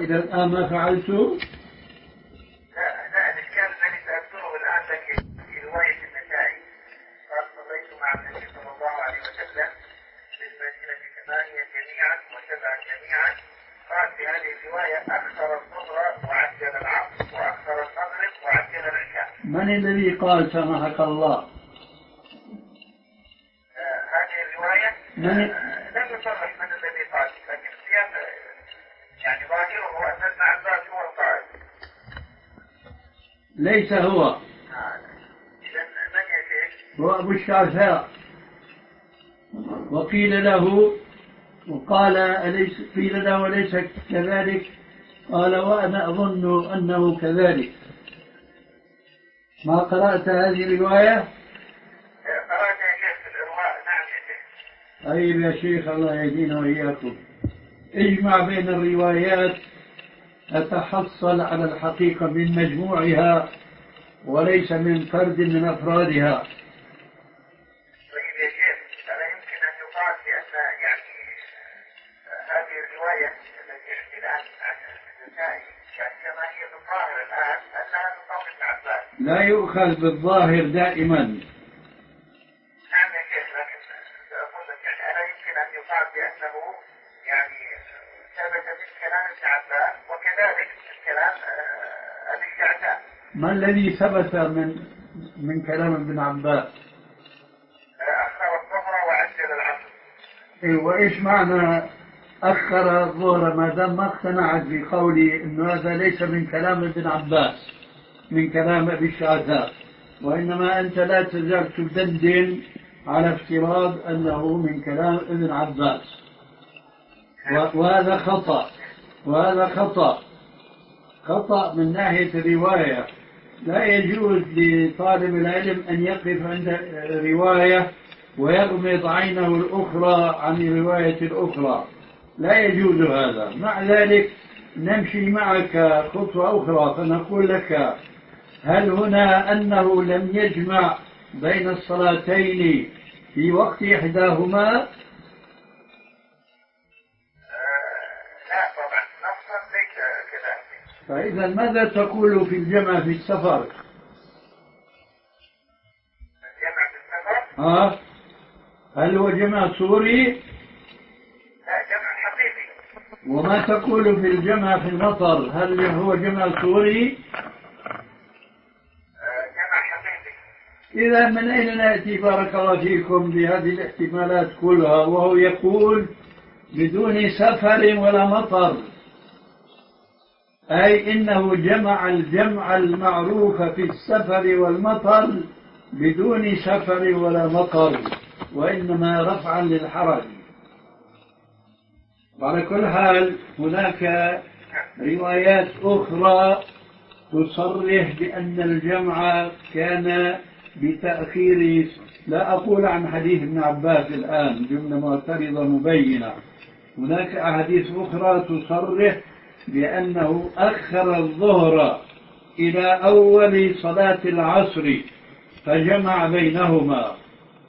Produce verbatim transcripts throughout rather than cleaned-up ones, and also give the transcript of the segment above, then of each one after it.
وإلى الآن ما فعلت؟ لا لا الإشكال الذي سأذكره الآن لك في رواية النسائي قال صليت مع النبي صلى الله عليه وسلم في المدينة ثمانية جميعا وسبعة جميعا. قال في هذه الرواية أكثر الظهر وعجل العصر وأكثر المغرب وعجل العشاء. من الذي قال سمحك الله؟ آه هذه الرواية من آه لم يصرح من الذي قال، لكن السياق يعني ظاهره أن ابن عباس هو القائل. ليس هو. آه. إذا من يا شيخ؟ هو أبو الشعثاء. وقيل له وقال أليس قيل له أليس كذلك؟ قال وأنا أظن أنه كذلك. ما قرأت هذه الرواية؟ قرأت يا شيخ في الإرواء. نعم يا شيخ. طيب يا شيخ الله يهدينا وإياكم. اجمع بين الروايات أتحصل على الحقيقة من مجموعها وليس من فرد من أفرادها. طيب يا شيخ ألا يمكن أن يقال بأن يعني هذه الرواية التي يحكي الآن عن النسائي كما هي بالظاهر الآن أنها من قول ابن عباس؟ لا يؤخذ بالظاهر دائما. نعم يا شيخ، لكن سأقول لك يعني ألا يمكن أن يقال بأنه يعني ثبت من كلام ابن عباس وكذلك من كلام أبي الشعثاء؟ ما الذي ثبت من من كلام ابن عباس؟ أخر الظهر وعجل العصر. إيه وإيش معنى أخر الظهر ما دام ما اقتنعت بقولي إنه هذا ليس من كلام ابن عباس من كلام أبي الشعثاء، وإنما أنت لا تزال تدندن على افتراض أنه من كلام ابن عباس، وهذا خطأ وهذا خطأ خطأ من ناحية الرواية. لا يجوز لطالب العلم أن يقف عند رواية ويغمض عينه الأخرى عن الرواية الأخرى، لا يجوز هذا. مع ذلك نمشي معك خطوة أخرى فنقول لك هل هنا أنه لم يجمع بين الصلاتين في وقت إحداهما؟ لا طبعا نصا ليس كذلك. فإذا ماذا تقول في الجمع في السفر؟ الجمع في السفر؟ ها؟ هل هو جمع صوري؟ لا جمع حقيقي. وما تقول في الجمع في المطر؟ هل هو جمع صوري؟ جمع حقيقي. إذا من أين نأتي بارك الله فيكم بهذه الاحتمالات كلها وهو يقول بدون سفر ولا مطر؟ أي إنه جمع الجمع المعروف في السفر والمطر بدون سفر ولا مطر، وإنما رفعا للحرج. وعلى كل حال هناك روايات أخرى تصرح بأن الجمع كان بتأخير، لا أقول عن حديث ابن عباس الآن جملة معترضة مبينة، هناك أحاديث أخرى تصرح بأنه أخر الظهر إلى أول صلاة العصر فجمع بينهما،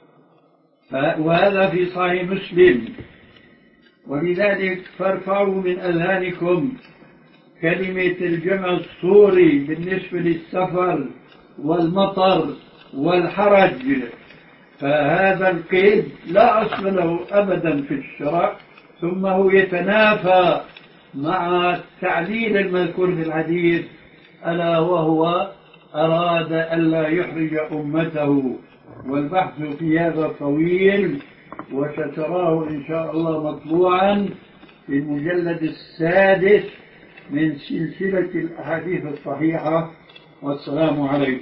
وهذا في صحيح مسلم. ولذلك فارفعوا من أذهانكم كلمة الجمع الصوري بالنسبة للسفر والمطر والحرج، فهذا القيد لا أصل له أبدا في الشرع، ثم هو يتنافى مع التعليل المذكور في الحديث، ألا وهو أراد ألا يحرج أمته. والبحث في هذا طويل وستراه إن شاء الله مطبوعا في المجلد السادس من سلسلة الأحاديث الصحيحة. والسلام عليكم.